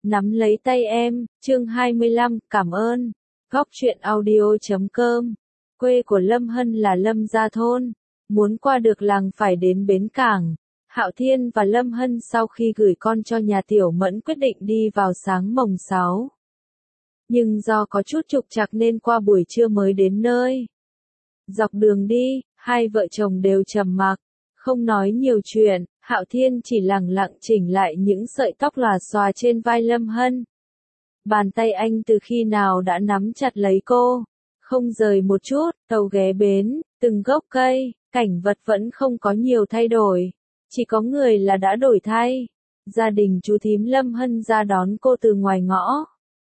Nắm lấy tay em, chương 25, cảm ơn. Góc truyện audio.com. Quê của Lâm Hân là Lâm Gia Thôn. Muốn qua được làng phải đến bến cảng. Hạo Thiên và Lâm Hân sau khi gửi con cho nhà Tiểu Mẫn quyết định đi vào sáng mồng 6. Nhưng do có chút trục trặc nên qua buổi trưa mới đến nơi. Dọc đường đi, hai vợ chồng đều trầm mặc, không nói nhiều chuyện. Hạo Thiên chỉ lẳng lặng chỉnh lại những sợi tóc lòa xòa trên vai Lâm Hân. Bàn tay anh từ khi nào đã nắm chặt lấy cô, không rời một chút. Tàu ghé bến, từng gốc cây, cảnh vật vẫn không có nhiều thay đổi, chỉ có người là đã đổi thay. Gia đình chú thím Lâm Hân ra đón cô từ ngoài ngõ.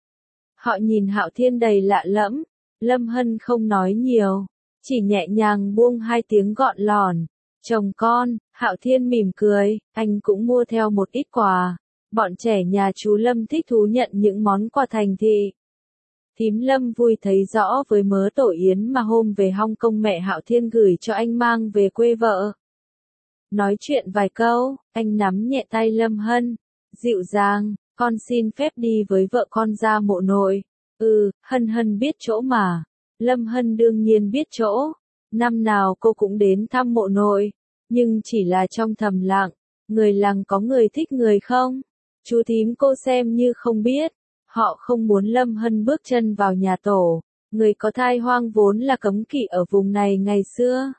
Họ nhìn Hạo Thiên đầy lạ lẫm. Lâm Hân không nói nhiều, chỉ nhẹ nhàng buông hai tiếng gọn lỏn. Chồng con. Hạo Thiên mỉm cười, anh cũng mua theo một ít quà. Bọn trẻ nhà chú Lâm thích thú nhận những món quà thành thị. Thím Lâm vui thấy rõ với mớ tổ yến mà hôm về Hong Kong mẹ Hạo Thiên gửi cho anh mang về quê vợ. Nói chuyện vài câu, anh nắm nhẹ tay Lâm Hân, dịu dàng, con xin phép đi với vợ con ra mộ nội. Hân Hân biết chỗ mà. Lâm Hân đương nhiên biết chỗ. Năm nào cô cũng đến thăm mộ nội, nhưng chỉ là trong thầm lặng. Người làng có người thích người không? Chú thím cô xem như không biết. Họ không muốn Lâm Hân bước chân vào nhà tổ. Người có thai hoang vốn là cấm kỵ ở vùng này ngày xưa.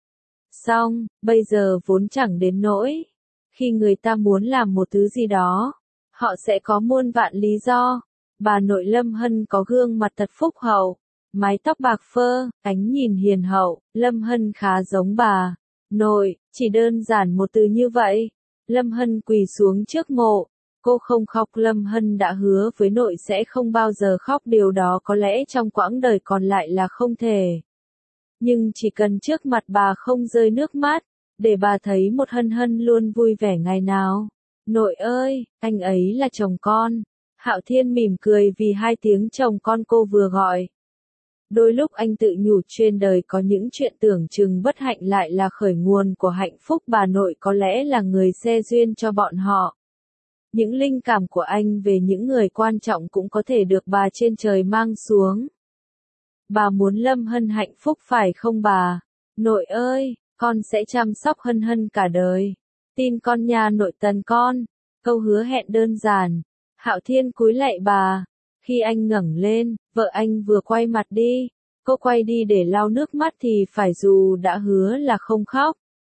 Xong, bây giờ vốn chẳng đến nỗi. Khi người ta muốn làm một thứ gì đó, họ sẽ có muôn vạn lý do. Bà nội Lâm Hân có gương mặt thật phúc hậu, mái tóc bạc phơ, ánh nhìn hiền hậu. Lâm Hân khá giống bà nội, chỉ đơn giản một từ như vậy. Lâm Hân quỳ xuống trước mộ. Cô không khóc. Lâm Hân đã hứa với nội sẽ không bao giờ khóc, điều đó có lẽ trong quãng đời còn lại là không thể. Nhưng chỉ cần trước mặt bà không rơi nước mắt, để bà thấy một Hân Hân luôn vui vẻ ngày nào. Nội ơi, anh ấy là chồng con. Hạo Thiên mỉm cười vì hai tiếng chồng con cô vừa gọi. Đôi lúc anh tự nhủ trên đời có những chuyện tưởng chừng bất hạnh lại là khởi nguồn của hạnh phúc. Bà nội có lẽ là người gieo duyên cho bọn họ. Những linh cảm của anh về những người quan trọng cũng có thể được bà trên trời mang xuống. Bà muốn Lâm Hân hạnh phúc phải không bà? Nội ơi, con sẽ chăm sóc Hân Hân cả đời. Tin con nha nội tần con. Câu hứa hẹn đơn giản. Hạo Thiên cúi lạy bà. Khi anh ngẩng lên, vợ anh vừa quay mặt đi. Cô quay đi để lau nước mắt thì phải, dù đã hứa là không khóc.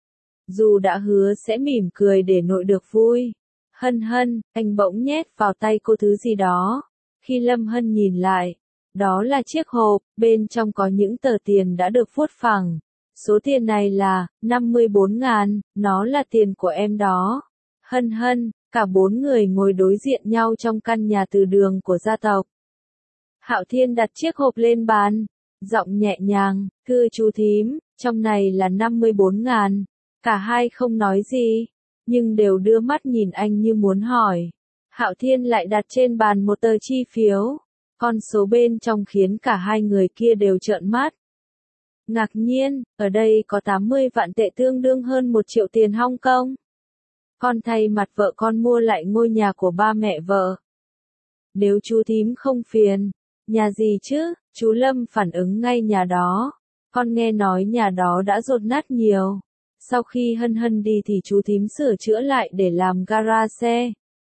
Dù đã hứa sẽ mỉm cười để nội được vui. Hân Hân, anh bỗng nhét vào tay cô thứ gì đó. Khi Lâm Hân nhìn lại, đó là chiếc hộp, bên trong có những tờ tiền đã được vuốt phẳng. Số tiền này là 54.000, nó là tiền của em đó. Hân Hân. Cả bốn người ngồi đối diện nhau trong căn nhà từ đường của gia tộc. Hạo Thiên đặt chiếc hộp lên bàn, giọng nhẹ nhàng, thưa chú thím, trong này là 54.000. Cả hai không nói gì, nhưng đều đưa mắt nhìn anh như muốn hỏi. Hạo Thiên lại đặt trên bàn một tờ chi phiếu. Con số bên trong khiến cả hai người kia đều trợn mắt. Ngạc nhiên, ở đây có 80 vạn tệ tương đương hơn 1 triệu tiền Hong Kong. Con thay mặt vợ con mua lại ngôi nhà của ba mẹ vợ. Nếu chú thím không phiền. Nhà gì chứ? Chú Lâm phản ứng ngay, nhà đó. Con nghe nói nhà đó đã dột nát nhiều. Sau khi Hân Hân đi thì chú thím sửa chữa lại để làm gara xe.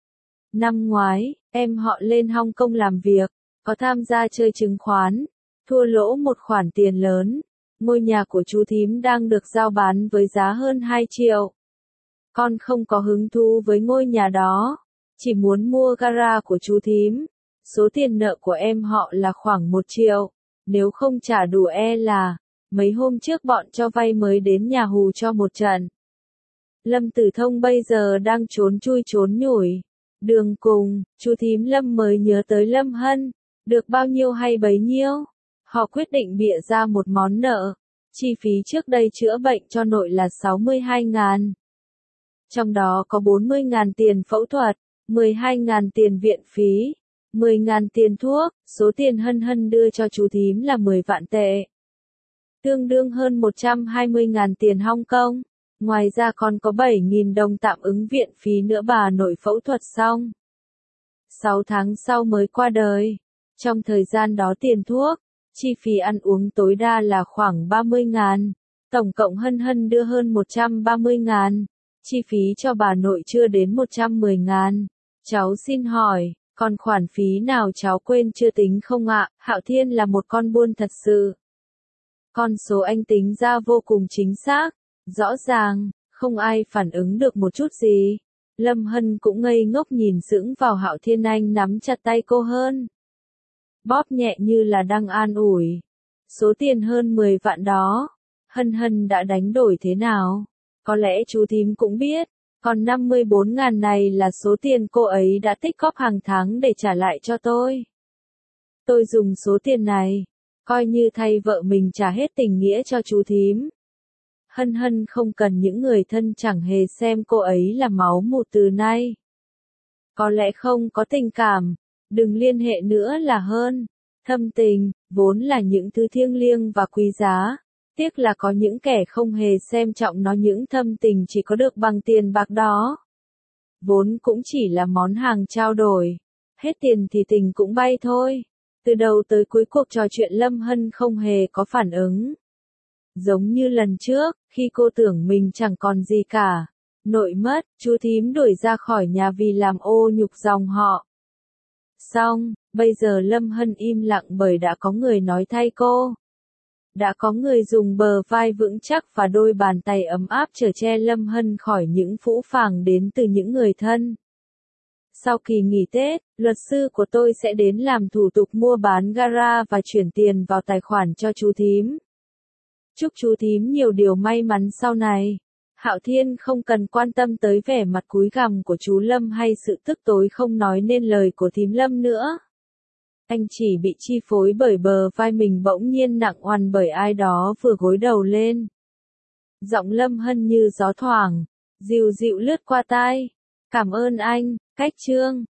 Năm ngoái, em họ lên Hong Kong làm việc, có tham gia chơi chứng khoán, thua lỗ một khoản tiền lớn. Ngôi nhà của chú thím đang được giao bán với giá hơn 2 triệu. Con không có hứng thú với ngôi nhà đó, chỉ muốn mua gara của chú thím. Số tiền nợ của em họ là khoảng 1 triệu, nếu không trả đủ là, mấy hôm trước bọn cho vay mới đến nhà hù cho một trận. Lâm Tử Thông bây giờ đang trốn chui trốn nhủi. Đường cùng, chú thím Lâm mới nhớ tới Lâm Hân, được bao nhiêu hay bấy nhiêu. Họ quyết định bịa ra một món nợ. Chi phí trước đây chữa bệnh cho nội là 62.000. Trong đó có 40.000 tiền phẫu thuật, 12.000 tiền viện phí, 10.000 tiền thuốc. Số tiền Hân Hân đưa cho chú thím là 10 vạn tệ, tương đương hơn 120.000 tiền Hong Kong. Ngoài ra còn có 7.000 đồng tạm ứng viện phí nữa. Bà nội phẫu thuật xong 6 tháng sau mới qua đời. Trong thời gian đó tiền thuốc, chi phí ăn uống tối đa là khoảng 30.000. Tổng cộng Hân Hân đưa hơn 130.000. Chi phí cho bà nội chưa đến 110.000. Cháu xin hỏi, còn khoản phí nào cháu quên chưa tính không ạ? Hạo Thiên là một con buôn thật sự. Con số anh tính ra vô cùng chính xác, rõ ràng, không ai phản ứng được một chút gì. Lâm Hân cũng ngây ngốc nhìn sững vào Hạo Thiên, anh nắm chặt tay cô hơn. Bóp nhẹ như là đang an ủi. Số tiền hơn 10 vạn đó, Hân Hân đã đánh đổi thế nào? Có lẽ chú thím cũng biết, còn 54.000 này là số tiền cô ấy đã tích góp hàng tháng để trả lại cho tôi. Tôi dùng số tiền này, coi như thay vợ mình trả hết tình nghĩa cho chú thím. Hân Hân không cần những người thân chẳng hề xem cô ấy là máu mủ từ nay. Có lẽ không có tình cảm, đừng liên hệ nữa là hơn. Thâm tình, vốn là những thứ thiêng liêng và quý giá. Tiếc là có những kẻ không hề xem trọng nó, những thâm tình chỉ có được bằng tiền bạc đó. Vốn cũng chỉ là món hàng trao đổi. Hết tiền thì tình cũng bay thôi. Từ đầu tới cuối cuộc trò chuyện Lâm Hân không hề có phản ứng. Giống như lần trước, khi cô tưởng mình chẳng còn gì cả. Nội mất, chú thím đuổi ra khỏi nhà vì làm ô nhục dòng họ. Xong, bây giờ Lâm Hân im lặng bởi đã có người nói thay cô. Đã có người dùng bờ vai vững chắc và đôi bàn tay ấm áp chở che Lâm Hân khỏi những phũ phàng đến từ những người thân. Sau kỳ nghỉ Tết, luật sư của tôi sẽ đến làm thủ tục mua bán gara và chuyển tiền vào tài khoản cho chú thím. Chúc chú thím nhiều điều may mắn sau này. Hạo Thiên không cần quan tâm tới vẻ mặt cúi gằm của chú Lâm hay sự tức tối không nói nên lời của thím Lâm nữa. Anh chỉ bị chi phối bởi bờ vai mình bỗng nhiên nặng oằn bởi ai đó vừa gối đầu lên. Giọng Lâm Hân như gió thoảng, dịu dịu lướt qua tai. Cảm ơn anh, cách chương.